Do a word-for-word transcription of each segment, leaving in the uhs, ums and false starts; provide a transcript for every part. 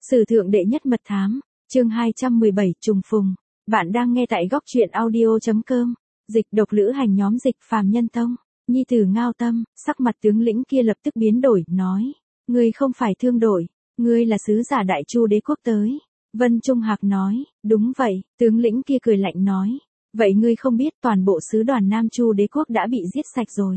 Sử thượng đệ nhất mật thám, chương hai trăm mười bảy trùng phùng. Bạn đang nghe tại góc truyện audio.com. Dịch độc lữ hành nhóm Dịch Phàm Nhân Tông. Nhi tử Ngao Tâm, sắc mặt tướng lĩnh kia lập tức biến đổi, nói: Ngươi không phải thương đội, ngươi là sứ giả Đại Chu đế quốc tới. Vân Trung Hạc nói: Đúng vậy. Tướng lĩnh kia cười lạnh nói: Vậy ngươi không biết toàn bộ sứ đoàn Nam Chu đế quốc đã bị giết sạch rồi.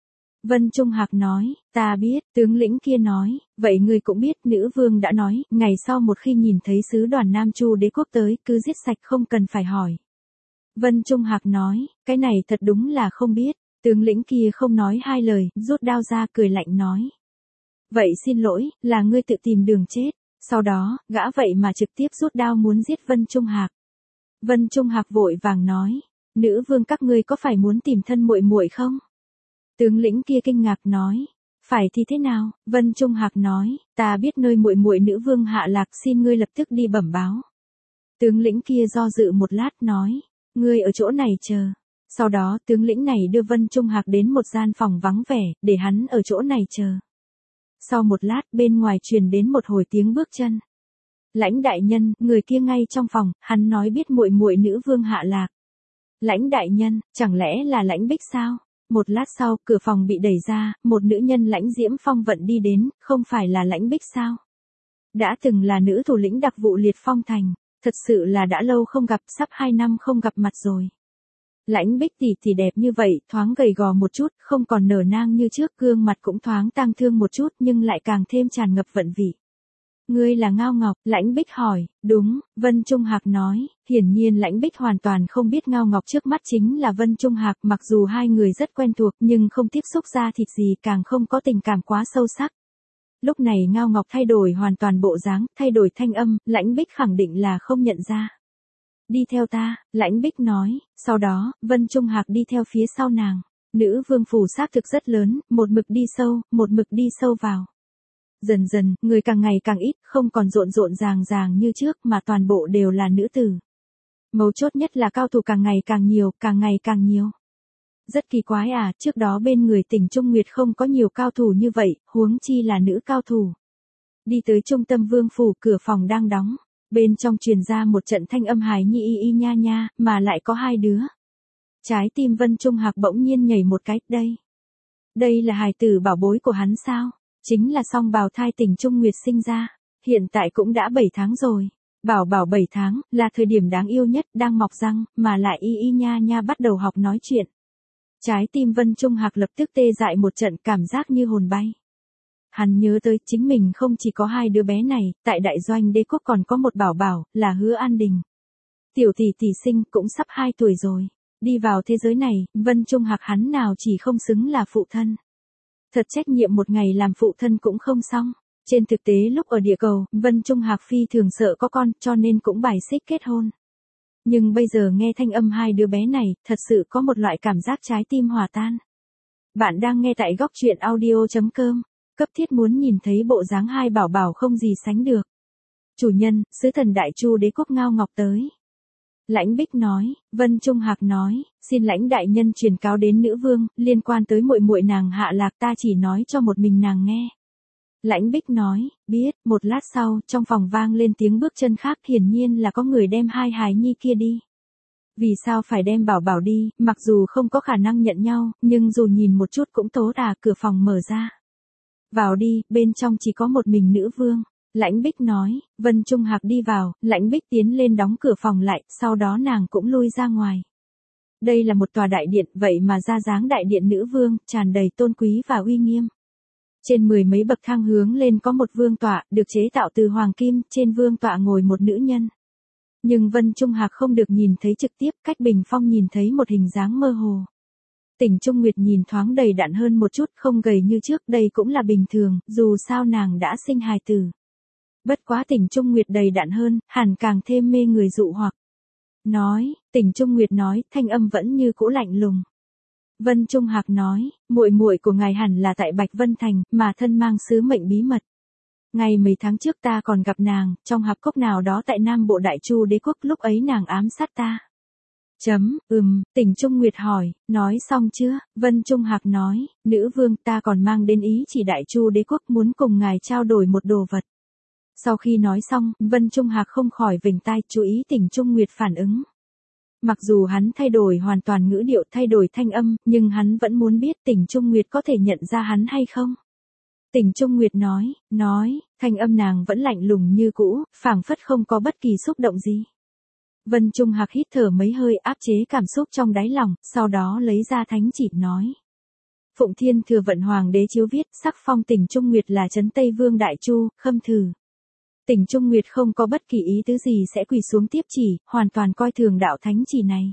Vân Trung Hạc nói: Ta biết. Tướng lĩnh kia nói: Vậy ngươi cũng biết nữ vương đã nói, ngày sau một khi nhìn thấy sứ đoàn Nam Chu đế quốc tới, cứ giết sạch không cần phải hỏi. Vân Trung Hạc nói: Cái này thật đúng là không biết. Tướng lĩnh kia không nói hai lời, rút đao ra cười lạnh nói: Vậy xin lỗi, là ngươi tự tìm đường chết. Sau đó, gã vậy mà trực tiếp rút đao muốn giết Vân Trung Hạc. Vân Trung Hạc vội vàng nói: Nữ vương các ngươi có phải muốn tìm thân muội muội không? Tướng lĩnh kia kinh ngạc nói: Phải thì thế nào? Vân Trung Hạc nói: Ta biết nơi muội muội nữ vương hạ lạc, xin ngươi lập tức đi bẩm báo. Tướng lĩnh kia do dự một lát nói: Ngươi ở chỗ này chờ. Sau đó tướng lĩnh này đưa Vân Trung Hạc đến một gian phòng vắng vẻ, để hắn ở chỗ này chờ. Sau một lát bên ngoài truyền đến một hồi tiếng bước chân. Lãnh đại nhân, người kia ngay trong phòng, hắn nói biết muội muội nữ vương hạ lạc. Lãnh đại nhân, chẳng lẽ là Lãnh Bích sao? Một lát sau, cửa phòng bị đẩy ra, một nữ nhân Lãnh Diễm Phong vận đi đến, không phải là Lãnh Bích sao? Đã từng là nữ thủ lĩnh đặc vụ Liệt Phong Thành, thật sự là đã lâu không gặp, sắp hai năm không gặp mặt rồi. Lãnh Bích tỷ tỷ đẹp như vậy, thoáng gầy gò một chút, không còn nở nang như trước, gương mặt cũng thoáng tang thương một chút nhưng lại càng thêm tràn ngập vận vị. Ngươi là Ngao Ngọc, Lãnh Bích hỏi. Đúng, Vân Trung Hạc nói. Hiển nhiên Lãnh Bích hoàn toàn không biết Ngao Ngọc trước mắt chính là Vân Trung Hạc, mặc dù hai người rất quen thuộc nhưng không tiếp xúc ra thịt gì, càng không có tình cảm quá sâu sắc. Lúc này Ngao Ngọc thay đổi hoàn toàn bộ dáng, thay đổi thanh âm, Lãnh Bích khẳng định là không nhận ra. Đi theo ta, Lãnh Bích nói. Sau đó, Vân Trung Hạc đi theo phía sau nàng. Nữ vương phủ xác thực rất lớn, một mực đi sâu, một mực đi sâu vào. Dần dần, người càng ngày càng ít, không còn rộn rộn ràng ràng như trước mà toàn bộ đều là nữ tử. Mấu chốt nhất là cao thủ càng ngày càng nhiều, càng ngày càng nhiều. Rất kỳ quái à, trước đó bên người Tỉnh Trung Nguyệt không có nhiều cao thủ như vậy, huống chi là nữ cao thủ. Đi tới trung tâm vương phủ, cửa phòng đang đóng. Bên trong truyền ra một trận thanh âm hài nhi y y nha nha, mà lại có hai đứa. Trái tim Vân Trung Hạc bỗng nhiên nhảy một cái, đây. Đây là hài tử bảo bối của hắn sao? Chính là song bào thai Tỉnh Trung Nguyệt sinh ra, hiện tại cũng đã bảy tháng rồi. Bảo bảo bảy tháng, là thời điểm đáng yêu nhất, đang mọc răng, mà lại y y nha nha bắt đầu học nói chuyện. Trái tim Vân Trung Hạc lập tức tê dại một trận, cảm giác như hồn bay. Hắn nhớ tới chính mình không chỉ có hai đứa bé này, tại đại doanh đế quốc còn có một bảo bảo, là Hứa An Đình. Tiểu tỷ tỷ sinh cũng sắp hai tuổi rồi. Đi vào thế giới này, Vân Trung Hạc hắn nào chỉ không xứng là phụ thân. Thật trách nhiệm một ngày làm phụ thân cũng không xong. Trên thực tế lúc ở địa cầu, Vân Trung Hạc phi thường sợ có con, cho nên cũng bài xích kết hôn. Nhưng bây giờ nghe thanh âm hai đứa bé này, thật sự có một loại cảm giác trái tim hòa tan. Bạn đang nghe tại góc truyện audio.com. Cấp thiết muốn nhìn thấy bộ dáng hai bảo bảo không gì sánh được. Chủ nhân, sứ thần Đại Chu đế quốc Ngao Ngọc tới. Lãnh Bích nói. Vân Trung Hạc nói, xin Lãnh đại nhân truyền cáo đến nữ vương, liên quan tới muội muội nàng hạ lạc, ta chỉ nói cho một mình nàng nghe. Lãnh Bích nói, biết. Một lát sau, trong phòng vang lên tiếng bước chân khác, hiển nhiên là có người đem hai hài nhi kia đi. Vì sao phải đem bảo bảo đi, mặc dù không có khả năng nhận nhau, nhưng dù nhìn một chút cũng tố đà, cửa phòng mở ra. Vào đi, bên trong chỉ có một mình nữ vương. Lãnh Bích nói. Vân Trung Hạc đi vào, Lãnh Bích tiến lên đóng cửa phòng lại, sau đó nàng cũng lui ra ngoài. Đây là một tòa đại điện, vậy mà ra dáng đại điện nữ vương, tràn đầy tôn quý và uy nghiêm. Trên mười mấy bậc thang hướng lên có một vương tọa, được chế tạo từ hoàng kim, trên vương tọa ngồi một nữ nhân. Nhưng Vân Trung Hạc không được nhìn thấy trực tiếp, cách bình phong nhìn thấy một hình dáng mơ hồ. Tỉnh Trung Nguyệt nhìn thoáng đầy đặn hơn một chút, không gầy như trước, đây cũng là bình thường, dù sao nàng đã sinh hài tử. Bất quá Tỉnh Trung Nguyệt đầy đặn hơn, hẳn càng thêm mê người dụ hoặc. Nói, Tỉnh Trung Nguyệt nói, thanh âm vẫn như cũ lạnh lùng. Vân Trung Hạc nói, muội muội của ngài hẳn là tại Bạch Vân Thành, mà thân mang sứ mệnh bí mật. Ngày mấy tháng trước ta còn gặp nàng, trong hạp cốc nào đó tại Nam Bộ Đại Chu đế quốc, lúc ấy nàng ám sát ta. Chấm, ừm, Tỉnh Trung Nguyệt hỏi, nói xong chưa? Vân Trung Hạc nói, nữ vương ta còn mang đến ý chỉ Đại Chu đế quốc muốn cùng ngài trao đổi một đồ vật. Sau khi nói xong, Vân Trung Hạc không khỏi vểnh tai chú ý Tỉnh Trung Nguyệt phản ứng. Mặc dù hắn thay đổi hoàn toàn ngữ điệu, thay đổi thanh âm, nhưng hắn vẫn muốn biết Tỉnh Trung Nguyệt có thể nhận ra hắn hay không. Tỉnh Trung Nguyệt nói, nói, thanh âm nàng vẫn lạnh lùng như cũ, phảng phất không có bất kỳ xúc động gì. Vân Trung Hạc hít thở mấy hơi áp chế cảm xúc trong đáy lòng, sau đó lấy ra thánh chỉ nói. Phụng Thiên Thừa Vận Hoàng đế chiếu viết, sắc phong Tỉnh Trung Nguyệt là trấn Tây Vương Đại Chu, khâm thử. Tỉnh Trung Nguyệt không có bất kỳ ý tứ gì sẽ quỳ xuống tiếp chỉ, hoàn toàn coi thường đạo thánh chỉ này.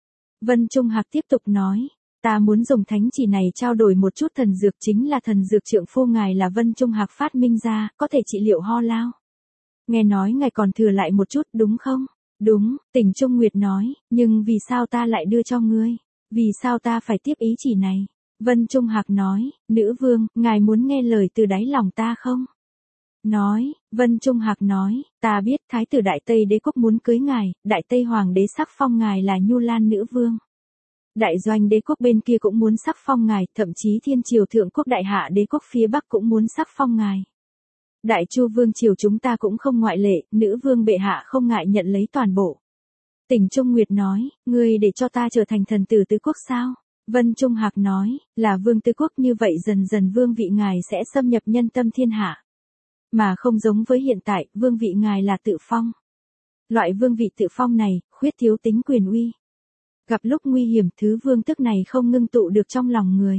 Vân Trung Hạc tiếp tục nói, ta muốn dùng thánh chỉ này trao đổi một chút thần dược, chính là thần dược trượng phu ngài là Vân Trung Hạc phát minh ra, có thể trị liệu ho lao. Nghe nói ngài còn thừa lại một chút đúng không? Đúng, Tỉnh Trung Nguyệt nói, nhưng vì sao ta lại đưa cho ngươi? Vì sao ta phải tiếp ý chỉ này? Vân Trung Hạc nói, nữ vương, ngài muốn nghe lời từ đáy lòng ta không? Nói, Vân Trung Hạc nói, ta biết Thái tử Đại Tây Đế quốc muốn cưới ngài, Đại Tây Hoàng đế sắc phong ngài là Nhu Lan nữ vương. Đại Doanh đế quốc bên kia cũng muốn sắc phong ngài, thậm chí Thiên Triều Thượng quốc Đại Hạ đế quốc phía Bắc cũng muốn sắc phong ngài. Đại Chu vương triều chúng ta cũng không ngoại lệ, nữ vương bệ hạ không ngại nhận lấy toàn bộ. Tỉnh Trung Nguyệt nói, ngươi để cho ta trở thành thần tử tứ quốc sao? Vân Trung Hạc nói, là vương tứ quốc như vậy dần dần vương vị ngài sẽ xâm nhập nhân tâm thiên hạ. Mà không giống với hiện tại, vương vị ngài là tự phong. Loại vương vị tự phong này, khuyết thiếu tính quyền uy. Gặp lúc nguy hiểm thứ vương tức này không ngưng tụ được trong lòng người.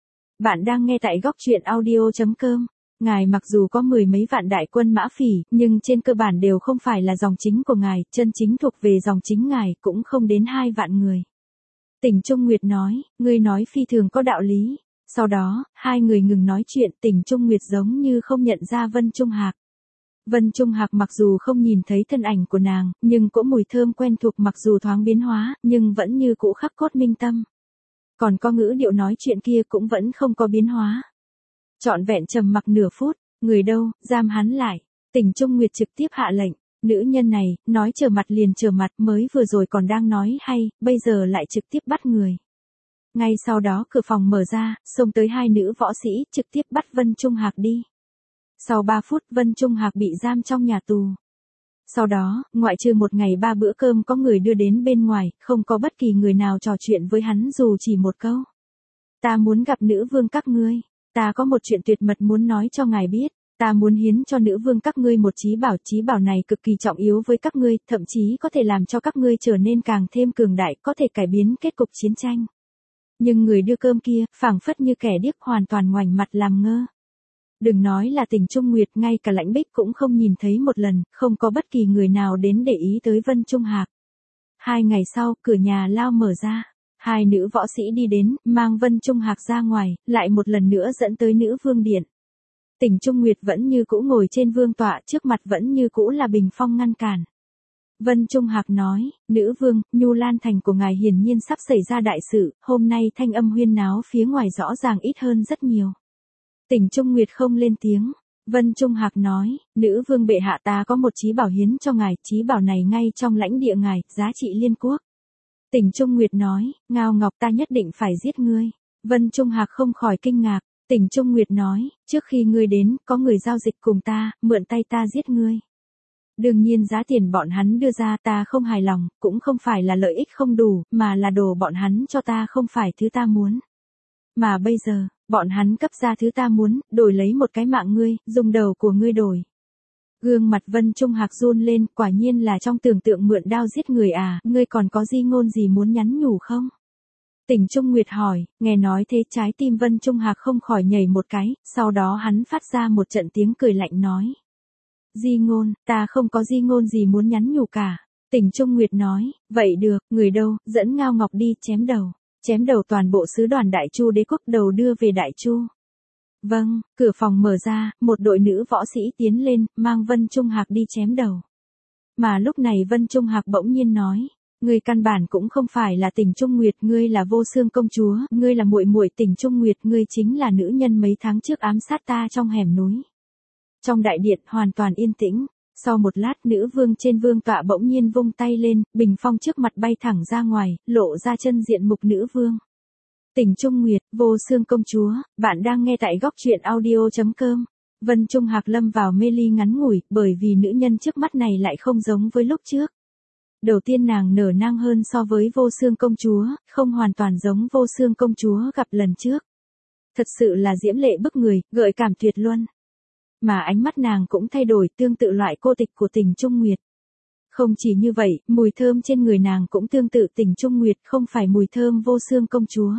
Bạn đang nghe tại góc truyện audio chấm com. Ngài mặc dù có mười mấy vạn đại quân mã phỉ, nhưng trên cơ bản đều không phải là dòng chính của ngài, chân chính thuộc về dòng chính ngài cũng không đến hai vạn người. Tỉnh Trung Nguyệt nói, ngươi nói phi thường có đạo lý. Sau đó, hai người ngừng nói chuyện, Tỉnh Trung Nguyệt giống như không nhận ra Vân Trung Hạc. Vân Trung Hạc mặc dù không nhìn thấy thân ảnh của nàng, nhưng cỗ mùi thơm quen thuộc mặc dù thoáng biến hóa, nhưng vẫn như cũ khắc cốt minh tâm. Còn có ngữ điệu nói chuyện kia cũng vẫn không có biến hóa. Trọn vẹn trầm mặc nửa phút, người đâu, giam hắn lại. Tỉnh Trung Nguyệt trực tiếp hạ lệnh, nữ nhân này, nói trở mặt liền trở mặt, mới vừa rồi còn đang nói hay, bây giờ lại trực tiếp bắt người. Ngay sau đó cửa phòng mở ra, xông tới hai nữ võ sĩ, trực tiếp bắt Vân Trung Hạc đi. Sau ba phút Vân Trung Hạc bị giam trong nhà tù. Sau đó, ngoại trừ một ngày ba bữa cơm có người đưa đến bên ngoài, không có bất kỳ người nào trò chuyện với hắn dù chỉ một câu. Ta muốn gặp nữ vương các ngươi. Ta có một chuyện tuyệt mật muốn nói cho ngài biết. Ta muốn hiến cho nữ vương các ngươi một chí bảo. Chí bảo này cực kỳ trọng yếu với các ngươi, thậm chí có thể làm cho các ngươi trở nên càng thêm cường đại, có thể cải biến kết cục chiến tranh. Nhưng người đưa cơm kia, phảng phất như kẻ điếc hoàn toàn ngoảnh mặt làm ngơ. Đừng nói là Tỉnh Trung Nguyệt, ngay cả Lãnh Bích cũng không nhìn thấy một lần, không có bất kỳ người nào đến để ý tới Vân Trung Hạc. Hai ngày sau, cửa nhà lao mở ra. Hai nữ võ sĩ đi đến, mang Vân Trung Hạc ra ngoài, lại một lần nữa dẫn tới nữ vương điện. Tỉnh Trung Nguyệt vẫn như cũ ngồi trên vương tọa, trước mặt vẫn như cũ là bình phong ngăn cản. Vân Trung Hạc nói, nữ vương, Nhu Lan thành của ngài hiển nhiên sắp xảy ra đại sự, hôm nay thanh âm huyên náo phía ngoài rõ ràng ít hơn rất nhiều. Tỉnh Trung Nguyệt không lên tiếng. Vân Trung Hạc nói, nữ vương bệ hạ, ta có một chí bảo hiến cho ngài, chí bảo này ngay trong lãnh địa ngài, giá trị liên quốc. Tỉnh Trung Nguyệt nói, Ngao Ngọc, ta nhất định phải giết ngươi. Vân Trung Hạc không khỏi kinh ngạc. Tỉnh Trung Nguyệt nói, trước khi ngươi đến, có người giao dịch cùng ta, mượn tay ta giết ngươi. Đương nhiên giá tiền bọn hắn đưa ra ta không hài lòng, cũng không phải là lợi ích không đủ, mà là đồ bọn hắn cho ta không phải thứ ta muốn. Mà bây giờ, bọn hắn cấp ra thứ ta muốn, đổi lấy một cái mạng ngươi, dùng đầu của ngươi đổi. Gương mặt Vân Trung Hạc run lên, quả nhiên là trong tưởng tượng mượn đao giết người à, ngươi còn có di ngôn gì muốn nhắn nhủ không? Tỉnh Trung Nguyệt hỏi, nghe nói thế trái tim Vân Trung Hạc không khỏi nhảy một cái, sau đó hắn phát ra một trận tiếng cười lạnh nói. Di ngôn, ta không có di ngôn gì muốn nhắn nhủ cả. Tỉnh Trung Nguyệt nói, vậy được, người đâu, dẫn Ngao Ngọc đi, chém đầu. Chém đầu toàn bộ sứ đoàn Đại Chu đế quốc, đầu đưa về Đại Chu. Vâng, cửa phòng mở ra, một đội nữ võ sĩ tiến lên, mang Vân Trung Hạc đi chém đầu. Mà lúc này Vân Trung Hạc bỗng nhiên nói, ngươi căn bản cũng không phải là Tỉnh Trung Nguyệt, ngươi là Vô Xương công chúa, ngươi là muội muội Tỉnh Trung Nguyệt, ngươi chính là nữ nhân mấy tháng trước ám sát ta trong hẻm núi. Trong đại điện hoàn toàn yên tĩnh, sau một lát nữ vương trên vương tọa bỗng nhiên vung tay lên, bình phong trước mặt bay thẳng ra ngoài, lộ ra chân diện mục nữ vương. Tỉnh Trung Nguyệt, Vô Xương công chúa, bạn đang nghe tại góc truyện audio chấm com. Vân Trung Hạc lâm vào mê ly ngắn ngủi, bởi vì nữ nhân trước mắt này lại không giống với lúc trước. Đầu tiên nàng nở nang hơn so với Vô Xương công chúa, không hoàn toàn giống Vô Xương công chúa gặp lần trước. Thật sự là diễm lệ bức người, gợi cảm tuyệt luân. Mà ánh mắt nàng cũng thay đổi, tương tự loại cô tịch của Tình Trung Nguyệt. Không chỉ như vậy, mùi thơm trên người nàng cũng tương tự Tình Trung Nguyệt, không phải mùi thơm Vô Xương công chúa.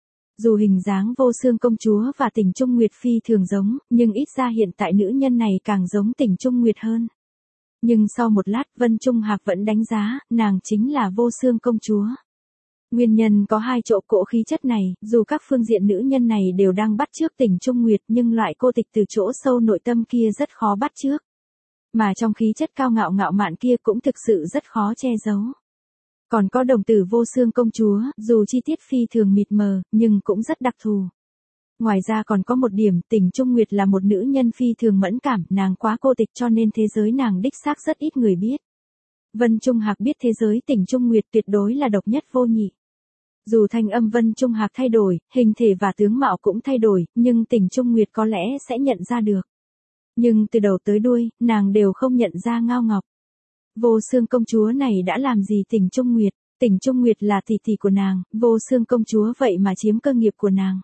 Dù hình dáng Vô Xương công chúa và Tình Trung Nguyệt phi thường giống, nhưng ít ra hiện tại nữ nhân này càng giống Tình Trung Nguyệt hơn. Nhưng sau một lát Vân Trung Hạc vẫn đánh giá, nàng chính là Vô Xương công chúa. Nguyên nhân có hai chỗ cỗ khí chất này, dù các phương diện nữ nhân này đều đang bắt chước Tình Trung Nguyệt nhưng loại cô tịch từ chỗ sâu nội tâm kia rất khó bắt chước. Mà trong khí chất cao ngạo ngạo mạn kia cũng thực sự rất khó che giấu. Còn có đồng tử Vô Xương công chúa, dù chi tiết phi thường mịt mờ, nhưng cũng rất đặc thù. Ngoài ra còn có một điểm, Tình Trung Nguyệt là một nữ nhân phi thường mẫn cảm, nàng quá cô tịch cho nên thế giới nàng đích xác rất ít người biết. Vân Trung Hạc biết thế giới Tình Trung Nguyệt tuyệt đối là độc nhất vô nhị. Dù thanh âm Vân Trung Hạc thay đổi, hình thể và tướng mạo cũng thay đổi, nhưng Tình Trung Nguyệt có lẽ sẽ nhận ra được. Nhưng từ đầu tới đuôi, nàng đều không nhận ra Ngao Ngọc. Vô Xương công chúa này đã làm gì Tình Trung Nguyệt? Tình Trung Nguyệt là tỷ tỷ của nàng, Vô Xương công chúa vậy mà chiếm cơ nghiệp của nàng.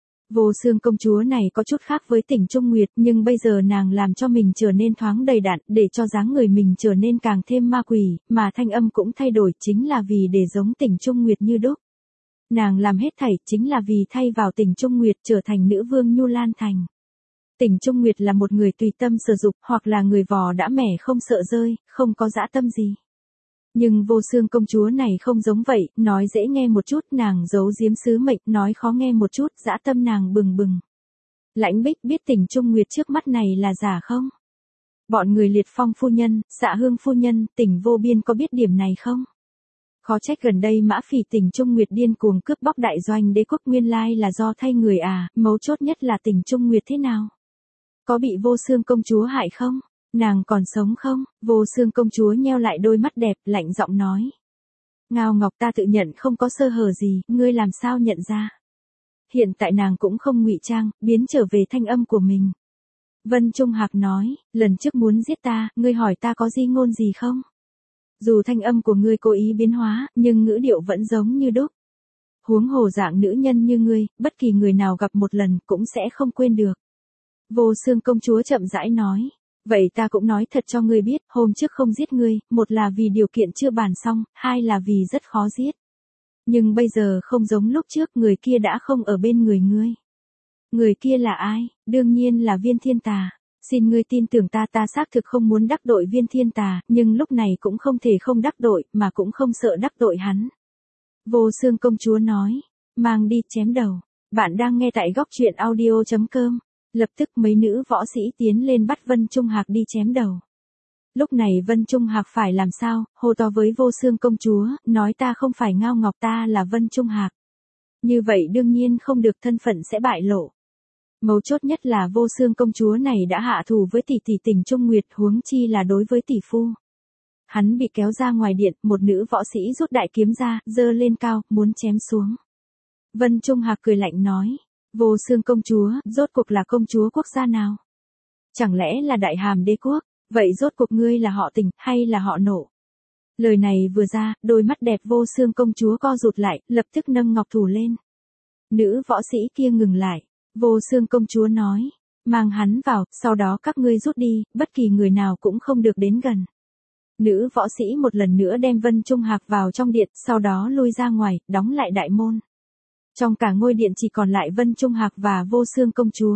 Vô Xương công chúa này có chút khác với Tình Trung Nguyệt, nhưng bây giờ nàng làm cho mình trở nên thoáng đầy đặn, để cho dáng người mình trở nên càng thêm ma quỷ, mà thanh âm cũng thay đổi chính là vì để giống Tình Trung Nguyệt như đúc. Nàng làm hết thảy chính là vì thay vào Tình Trung Nguyệt trở thành nữ vương Nhu Lan Thành. Tình Trung Nguyệt là một người tùy tâm sử dụng, hoặc là người vò đã mẻ không sợ rơi, không có dã tâm gì. Nhưng Vô Xương công chúa này không giống vậy, nói dễ nghe một chút nàng giấu giếm sứ mệnh, nói khó nghe một chút, dã tâm nàng bừng bừng. Lãnh Bích biết Tình Trung Nguyệt trước mắt này là giả không? Bọn người Liệt Phong phu nhân, Dạ Hương phu nhân, Tình Vô Biên có biết điểm này không? Khó trách gần đây Mã Phỉ Tình Trung Nguyệt điên cuồng cướp bóc đại doanh đế quốc, nguyên lai là do thay người à, mấu chốt nhất là Tình Trung Nguyệt thế nào? Có bị Vô Xương công chúa hại không? Nàng còn sống không? Vô Xương công chúa nheo lại đôi mắt đẹp, lạnh giọng nói. Ngao Ngọc, ta tự nhận không có sơ hở gì, ngươi làm sao nhận ra? Hiện tại nàng cũng không ngụy trang, biến trở về thanh âm của mình. Vân Trung Hạc nói, lần trước muốn giết ta, ngươi hỏi ta có di ngôn gì không? Dù thanh âm của ngươi cố ý biến hóa, nhưng ngữ điệu vẫn giống như đúc. Huống hồ dạng nữ nhân như ngươi, bất kỳ người nào gặp một lần cũng sẽ không quên được. Vô Xương công chúa chậm rãi nói. Vậy ta cũng nói thật cho ngươi biết, hôm trước không giết ngươi, một là vì điều kiện chưa bàn xong, hai là vì rất khó giết. Nhưng bây giờ không giống lúc trước, người kia đã không ở bên người ngươi. Người kia là ai? Đương nhiên là Viên Thiên Tà. Xin ngươi tin tưởng ta, ta xác thực không muốn đắc tội Viên Thiên Tà, nhưng lúc này cũng không thể không đắc tội, mà cũng không sợ đắc tội hắn. Vô Xương công chúa nói, mang đi chém đầu. Bạn đang nghe tại góc truyện audio chấm com. Lập tức mấy nữ võ sĩ tiến lên bắt Vân Trung Hạc đi chém đầu. Lúc này Vân Trung Hạc phải làm sao, hô to với Vô Xương công chúa, nói ta không phải Ngao Ngọc, ta là Vân Trung Hạc. Như vậy đương nhiên không được, thân phận sẽ bại lộ. Mấu chốt nhất là Vô Xương công chúa này đã hạ thù với tỷ tỷ Tình Trung Nguyệt, huống chi là đối với tỷ phu. Hắn bị kéo ra ngoài điện, một nữ võ sĩ rút đại kiếm ra, giơ lên cao, muốn chém xuống. Vân Trung Hạc cười lạnh nói. Vô Xương công chúa, rốt cuộc là công chúa quốc gia nào? Chẳng lẽ là Đại Hàm đế quốc? Vậy rốt cuộc ngươi là họ Tình, hay là họ Nộ? Lời này vừa ra, đôi mắt đẹp Vô Xương công chúa co rụt lại, lập tức nâng ngọc thủ lên. Nữ võ sĩ kia ngừng lại. Vô Xương công chúa nói, mang hắn vào, sau đó các ngươi rút đi, bất kỳ người nào cũng không được đến gần. Nữ võ sĩ một lần nữa đem Vân Trung Hạc vào trong điện, sau đó lui ra ngoài, đóng lại đại môn. Trong cả ngôi điện chỉ còn lại Vân Trung Hạc và Vô Xương công chúa.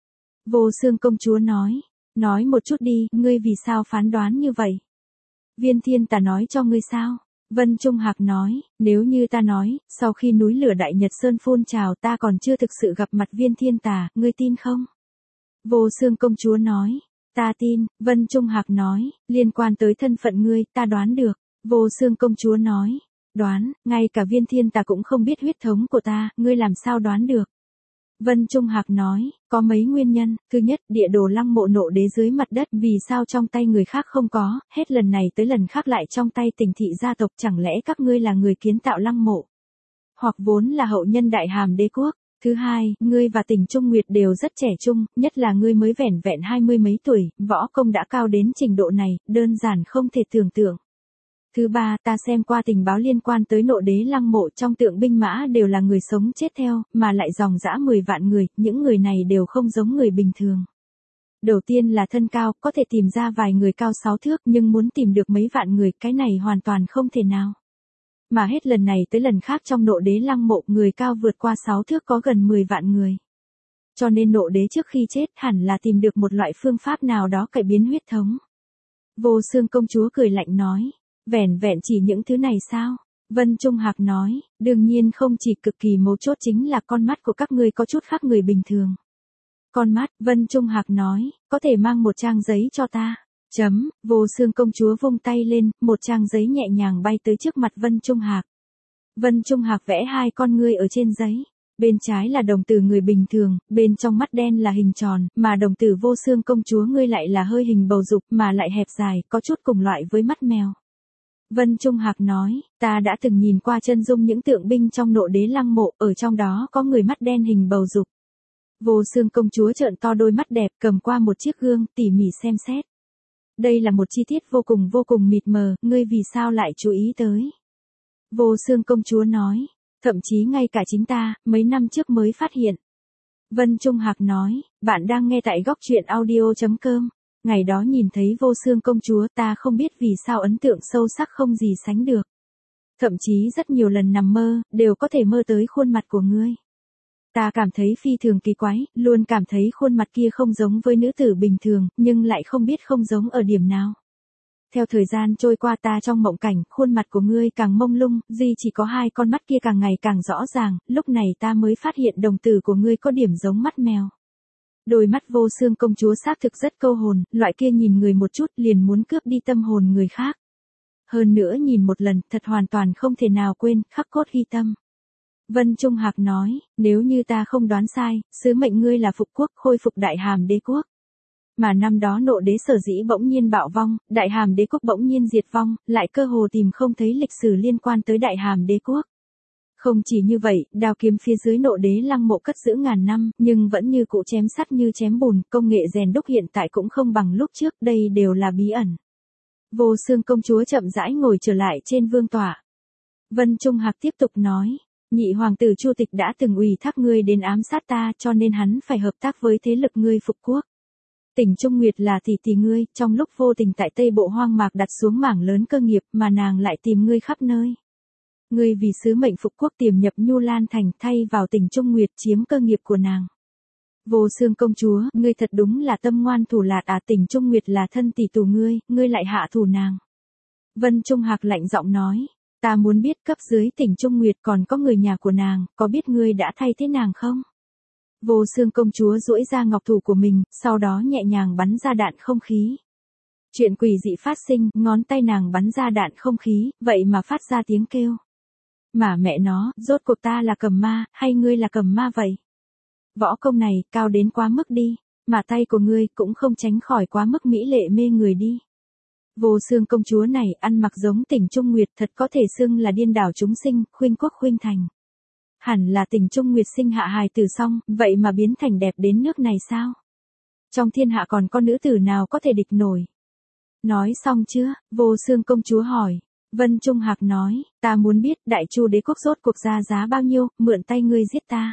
Vô Xương công chúa nói, nói một chút đi, ngươi vì sao phán đoán như vậy? Viên Thiên Tà nói cho ngươi sao? Vân Trung Hạc nói, nếu như ta nói, sau khi núi lửa Đại Nhật Sơn phun trào ta còn chưa thực sự gặp mặt Viên Thiên Tà, ngươi tin không? Vô Xương công chúa nói, ta tin. Vân Trung Hạc nói, liên quan tới thân phận ngươi, ta đoán được. Vô Xương công chúa nói, đoán, ngay cả Viên Thiên Tà cũng không biết huyết thống của ta, ngươi làm sao đoán được? Vân Trung Hạc nói, có mấy nguyên nhân, thứ nhất, địa đồ Lăng Mộ Nộ Đế dưới mặt đất, vì sao trong tay người khác không có, hết lần này tới lần khác lại trong tay Tình thị gia tộc, chẳng lẽ các ngươi là người kiến tạo Lăng Mộ? Hoặc vốn là hậu nhân Đại Hàm đế quốc? Thứ hai, ngươi và Tỉnh Trung Nguyệt đều rất trẻ trung, nhất là ngươi mới vẻn vẹn hai mươi mấy tuổi, võ công đã cao đến trình độ này, đơn giản không thể tưởng tượng. Thứ ba, ta xem qua tình báo liên quan tới Nộ Đế Lăng Mộ, trong tượng binh mã đều là người sống chết theo, mà lại dòng dã mười vạn người, những người này đều không giống người bình thường. Đầu tiên là thân cao, có thể tìm ra vài người cao sáu thước, nhưng muốn tìm được mấy vạn người, cái này hoàn toàn không thể nào. Mà hết lần này tới lần khác trong Nộ Đế Lăng Mộ, người cao vượt qua sáu thước có gần mười vạn người. Cho nên Nộ Đế trước khi chết hẳn là tìm được một loại phương pháp nào đó cải biến huyết thống. Vô Xương công chúa cười lạnh nói, vẻn vẹn chỉ những thứ này sao? Vân Trung Hạc nói, đương nhiên không, chỉ cực kỳ mấu chốt chính là con mắt của các ngươi có chút khác người bình thường. Con mắt, Vân Trung Hạc nói, có thể mang một trang giấy cho ta. Chấm, Vô Xương công chúa vung tay lên, một trang giấy nhẹ nhàng bay tới trước mặt Vân Trung Hạc. Vân Trung Hạc vẽ hai con ngươi ở trên giấy. Bên trái là đồng tử người bình thường, bên trong mắt đen là hình tròn, mà đồng tử Vô Xương công chúa ngươi lại là hơi hình bầu dục mà lại hẹp dài, có chút cùng loại với mắt mèo. Vân Trung Hạc nói, ta đã từng nhìn qua chân dung những tượng binh trong Nộ Đế Lăng Mộ, ở trong đó có người mắt đen hình bầu dục. Vô Xương công chúa trợn to đôi mắt đẹp, cầm qua một chiếc gương, tỉ mỉ xem xét. Đây là một chi tiết vô cùng vô cùng mịt mờ, ngươi vì sao lại chú ý tới? Vô Xương công chúa nói, thậm chí ngay cả chính ta, mấy năm trước mới phát hiện. Vân Trung Hạc nói, bạn đang nghe tại góc truyện audio chấm com. Ngày đó nhìn thấy Vô Xương công chúa, ta không biết vì sao ấn tượng sâu sắc không gì sánh được. Thậm chí rất nhiều lần nằm mơ, đều có thể mơ tới khuôn mặt của ngươi. Ta cảm thấy phi thường kỳ quái, luôn cảm thấy khuôn mặt kia không giống với nữ tử bình thường, nhưng lại không biết không giống ở điểm nào. Theo thời gian trôi qua, ta trong mộng cảnh, khuôn mặt của ngươi càng mông lung, duy chỉ có hai con mắt kia càng ngày càng rõ ràng, lúc này ta mới phát hiện đồng tử của ngươi có điểm giống mắt mèo. Đôi mắt Vô Xương công chúa xác thực rất câu hồn, loại kia nhìn người một chút liền muốn cướp đi tâm hồn người khác. Hơn nữa nhìn một lần, thật hoàn toàn không thể nào quên, khắc cốt ghi tâm. Vân Trung Hạc nói, nếu như ta không đoán sai, sứ mệnh ngươi là phục quốc, khôi phục Đại Hàm Đế quốc. Mà năm đó Nộ Đế sở dĩ bỗng nhiên bạo vong, Đại Hàm Đế quốc bỗng nhiên diệt vong, lại cơ hồ tìm không thấy lịch sử liên quan tới Đại Hàm Đế quốc. Không chỉ như vậy, đao kiếm phía dưới Nộ Đế Lăng Mộ cất giữ ngàn năm, nhưng vẫn như cũ chém sắt như chém bùn, công nghệ rèn đúc hiện tại cũng không bằng lúc trước, đây đều là bí ẩn. Vô Xương công chúa chậm rãi ngồi trở lại trên vương tọa. Vân Trung Hạc tiếp tục nói, nhị hoàng tử Chu Tịch đã từng ủy thác ngươi đến ám sát ta, cho nên hắn phải hợp tác với thế lực ngươi phục quốc. Tỉnh Trung Nguyệt là tỷ tỷ ngươi, trong lúc vô tình tại Tây Bộ hoang mạc đặt xuống mảng lớn cơ nghiệp mà nàng lại tìm ngươi khắp nơi. Ngươi vì sứ mệnh phục quốc tiềm nhập Nhu Lan Thành, thay vào Tỉnh Trung Nguyệt chiếm cơ nghiệp của nàng. Vô Xương công chúa, ngươi thật đúng là tâm ngoan thủ lạt à, Tỉnh Trung Nguyệt là thân tỷ tù ngươi, ngươi lại hạ thủ nàng. Vân Trung Hạc lạnh giọng nói, ta muốn biết cấp dưới Tỉnh Trung Nguyệt còn có người nhà của nàng, có biết ngươi đã thay thế nàng không? Vô Xương công chúa duỗi ra ngọc thủ của mình, sau đó nhẹ nhàng bắn ra đạn không khí. Chuyện quỷ dị phát sinh, ngón tay nàng bắn ra đạn không khí, vậy mà phát ra tiếng kêu. Mà mẹ nó, rốt cuộc ta là cầm ma, hay ngươi là cầm ma vậy? Võ công này, cao đến quá mức đi, mà tay của ngươi cũng không tránh khỏi quá mức mỹ lệ mê người đi. Vô Xương công chúa này, ăn mặc giống Tỉnh Trung Nguyệt, thật có thể xưng là điên đảo chúng sinh, khuynh quốc khuynh thành. Hẳn là Tỉnh Trung Nguyệt sinh hạ hài tử xong, vậy mà biến thành đẹp đến nước này sao? Trong thiên hạ còn có nữ tử nào có thể địch nổi? Nói xong chưa? Vô Xương công chúa hỏi. Vân Trung Hạc nói, ta muốn biết Đại Chu Đế quốc rốt cuộc ra giá bao nhiêu, mượn tay ngươi giết ta.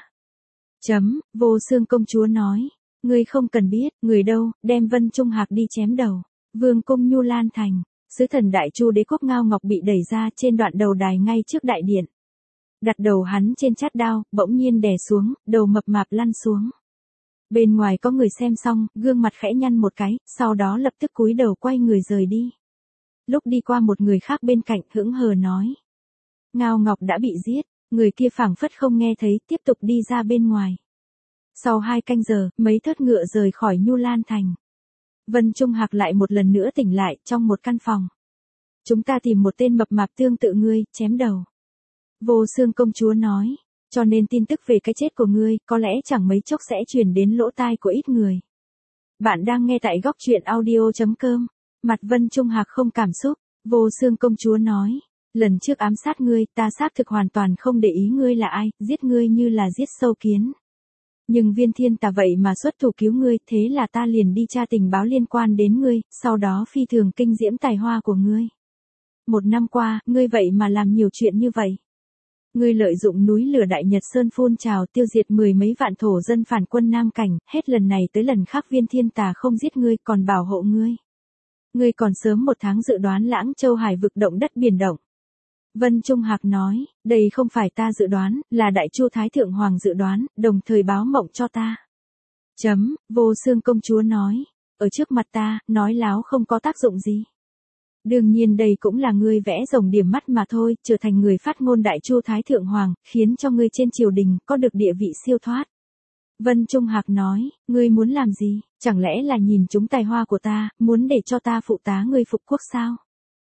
Chấm, Vô Xương công chúa nói, ngươi không cần biết, người đâu, đem Vân Trung Hạc đi chém đầu. Vương cung Nhu Lan Thành, sứ thần Đại Chu Đế quốc Ngao Ngọc bị đẩy ra trên đoạn đầu đài ngay trước đại điện. Đặt đầu hắn trên chát đao, bỗng nhiên đè xuống, đầu mập mạp lăn xuống. Bên ngoài có người xem xong, gương mặt khẽ nhăn một cái, sau đó lập tức cúi đầu quay người rời đi. Lúc đi qua một người khác bên cạnh, hững hờ nói. Ngao Ngọc đã bị giết, người kia phảng phất không nghe thấy, tiếp tục đi ra bên ngoài. Sau hai canh giờ, mấy thớt ngựa rời khỏi Nhu Lan Thành. Vân Trung Hạc lại một lần nữa tỉnh lại, trong một căn phòng. Chúng ta tìm một tên mập mạp tương tự ngươi, chém đầu. Vô Xương công chúa nói, cho nên tin tức về cái chết của ngươi, có lẽ chẳng mấy chốc sẽ truyền đến lỗ tai của ít người. Bạn đang nghe tại góc truyện audio chấm com. Mặt Vân Trung Hạc không cảm xúc, Vô Xương công chúa nói, Lần trước ám sát ngươi, ta xác thực hoàn toàn không để ý ngươi là ai, giết ngươi như là giết sâu kiến. Nhưng viên thiên tà vậy mà xuất thủ cứu ngươi, thế là ta liền đi tra tình báo liên quan đến ngươi, sau đó phi thường kinh diễm tài hoa của ngươi. Một năm qua, ngươi vậy mà làm nhiều chuyện như vậy. Ngươi lợi dụng núi lửa Đại Nhật Sơn phun trào tiêu diệt mười mấy vạn thổ dân phản quân Nam Cảnh, hết lần này tới lần khác viên thiên tà không giết ngươi còn bảo hộ ngươi. Ngươi còn sớm một tháng dự đoán Lãng Châu Hải vực động đất biển động. Vân Trung Hạc nói, đây không phải ta dự đoán, là Đại Chu Thái Thượng Hoàng dự đoán, đồng thời báo mộng cho ta. Chấm, Vô Xương công chúa nói, ở trước mặt ta, nói láo không có tác dụng gì. Đương nhiên đây cũng là ngươi vẽ rồng điểm mắt mà thôi, trở thành người phát ngôn Đại Chu Thái Thượng Hoàng, khiến cho ngươi trên triều đình có được địa vị siêu thoát. Vân Trung Hạc nói, ngươi muốn làm gì, chẳng lẽ là nhìn chúng tài hoa của ta, muốn để cho ta phụ tá ngươi phục quốc sao?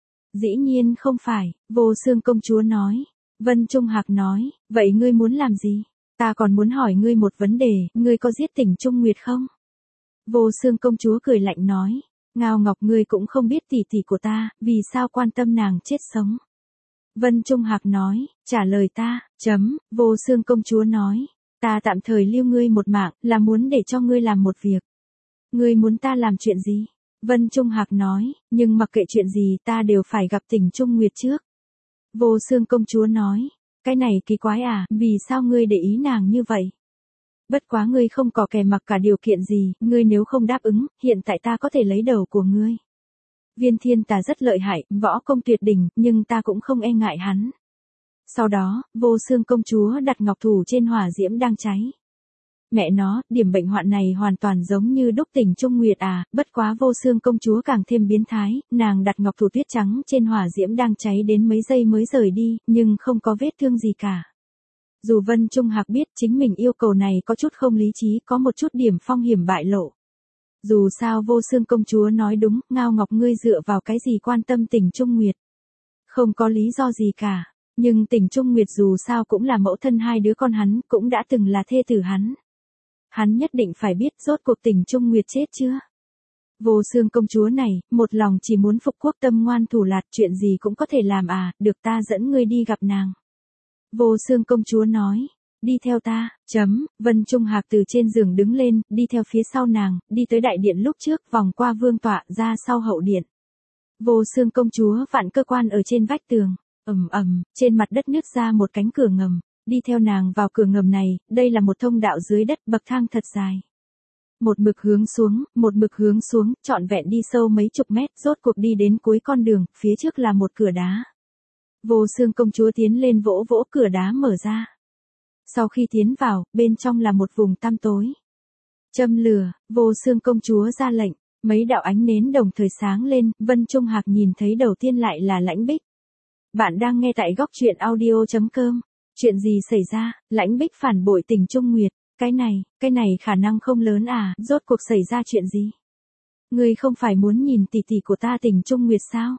Dĩ nhiên không phải, Vô Xương công chúa nói. Vân Trung Hạc nói, vậy ngươi muốn làm gì? Ta còn muốn hỏi ngươi một vấn đề, ngươi có giết Tỉnh Trung Nguyệt không? Vô Xương công chúa cười lạnh nói, Ngao Ngọc ngươi cũng không biết tỷ tỷ của ta, vì sao quan tâm nàng chết sống? Vân Trung Hạc nói, trả lời ta, chấm, Vô Xương công chúa nói, ta tạm thời lưu ngươi một mạng, là muốn để cho ngươi làm một việc. Ngươi muốn ta làm chuyện gì? Vân Trung Hạc nói, nhưng mặc kệ chuyện gì ta đều phải gặp Tỉnh Trung Nguyệt trước. Vô Xương công chúa nói, cái này kỳ quái à, vì sao ngươi để ý nàng như vậy? Bất quá ngươi không có kè mặc cả điều kiện gì, ngươi nếu không đáp ứng, hiện tại ta có thể lấy đầu của ngươi. Viên thiên tà rất lợi hại, võ công tuyệt đỉnh, nhưng ta cũng không e ngại hắn. Sau đó, Vô Xương công chúa đặt ngọc thủ trên hỏa diễm đang cháy. Mẹ nó, điểm bệnh hoạn này hoàn toàn giống như đúc Tỉnh Trung Nguyệt à, bất quá Vô Xương công chúa càng thêm biến thái, nàng đặt ngọc thủ tuyết trắng trên hỏa diễm đang cháy đến mấy giây mới rời đi, nhưng không có vết thương gì cả. Dù Vân Trung Hạc biết chính mình yêu cầu này có chút không lý trí, có một chút điểm phong hiểm bại lộ. Dù sao Vô Xương công chúa nói đúng, Ngao Ngọc ngươi dựa vào cái gì quan tâm Tỉnh Trung Nguyệt? Không có lý do gì cả, nhưng Tỉnh Trung Nguyệt dù sao cũng là mẫu thân hai đứa con hắn, cũng đã từng là thê tử hắn. Hắn nhất định phải biết rốt cuộc Tỉnh Trung Nguyệt chết chưa? Vô Xương công chúa này, một lòng chỉ muốn phục quốc tâm ngoan thủ lạt, chuyện gì cũng có thể làm à, được ta dẫn ngươi đi gặp nàng. Vô Xương công chúa nói, đi theo ta, chấm, Vân Trung Hạc từ trên giường đứng lên, đi theo phía sau nàng, đi tới đại điện lúc trước, vòng qua vương tọa, ra sau hậu điện. Vô Xương công chúa vặn cơ quan ở trên vách tường, ầm ầm, trên mặt đất nứt ra một cánh cửa ngầm, đi theo nàng vào cửa ngầm này, đây là một thông đạo dưới đất bậc thang thật dài. Một mực hướng xuống, một mực hướng xuống, trọn vẹn đi sâu mấy chục mét, rốt cuộc đi đến cuối con đường, phía trước là một cửa đá. Vô Xương công chúa tiến lên vỗ vỗ cửa đá mở ra. Sau khi tiến vào, bên trong là một vùng tăm tối. Châm lửa, Vô Xương công chúa ra lệnh, mấy đạo ánh nến đồng thời sáng lên, Vân Trung Hạc nhìn thấy đầu tiên lại là Lãnh Bích. Bạn đang nghe tại góc truyện audio chấm com. Chuyện gì xảy ra, Lãnh Bích phản bội Tỉnh Trung Nguyệt, cái này, cái này khả năng không lớn à, rốt cuộc xảy ra chuyện gì? Ngươi không phải muốn nhìn tỷ tỷ của ta Tỉnh Trung Nguyệt sao?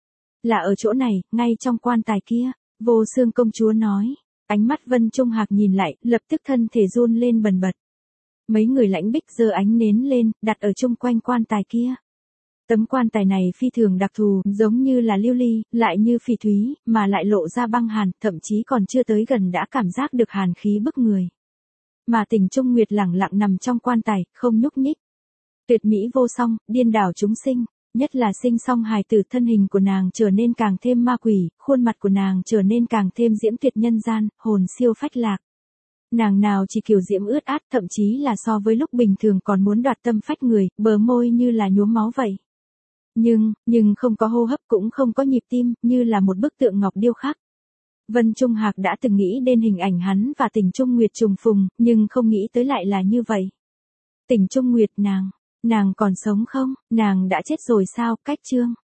Là ở chỗ này, ngay trong quan tài kia, Vô Xương công chúa nói. Ánh mắt Vân Trung Hạc nhìn lại, lập tức thân thể run lên bần bật. Mấy người Lãnh Bích giơ ánh nến lên, đặt ở chung quanh quan tài kia. Tấm quan tài này phi thường đặc thù, giống như là lưu ly, lại như phỉ thúy, mà lại lộ ra băng hàn, thậm chí còn chưa tới gần đã cảm giác được hàn khí bức người. Mà Tỉnh Trung Nguyệt lẳng lặng nằm trong quan tài, không nhúc nhích. Tuyệt mỹ vô song, điên đảo chúng sinh, nhất là sinh song hài tử, thân hình của nàng trở nên càng thêm ma quỷ, khuôn mặt của nàng trở nên càng thêm diễm tuyệt nhân gian, hồn siêu phách lạc. Nàng nào chỉ kiểu diễm ướt át, thậm chí là so với lúc bình thường còn muốn đoạt tâm phách người, bờ môi như là nhuốm máu vậy. Nhưng, nhưng không có hô hấp cũng không có nhịp tim, như là một bức tượng ngọc điêu khắc. Vân Trung Hạc đã từng nghĩ đến hình ảnh hắn và Tỉnh Trung Nguyệt trùng phùng, nhưng không nghĩ tới lại là như vậy. Tỉnh Trung Nguyệt nàng, nàng còn sống không, nàng đã chết rồi sao, cách chương.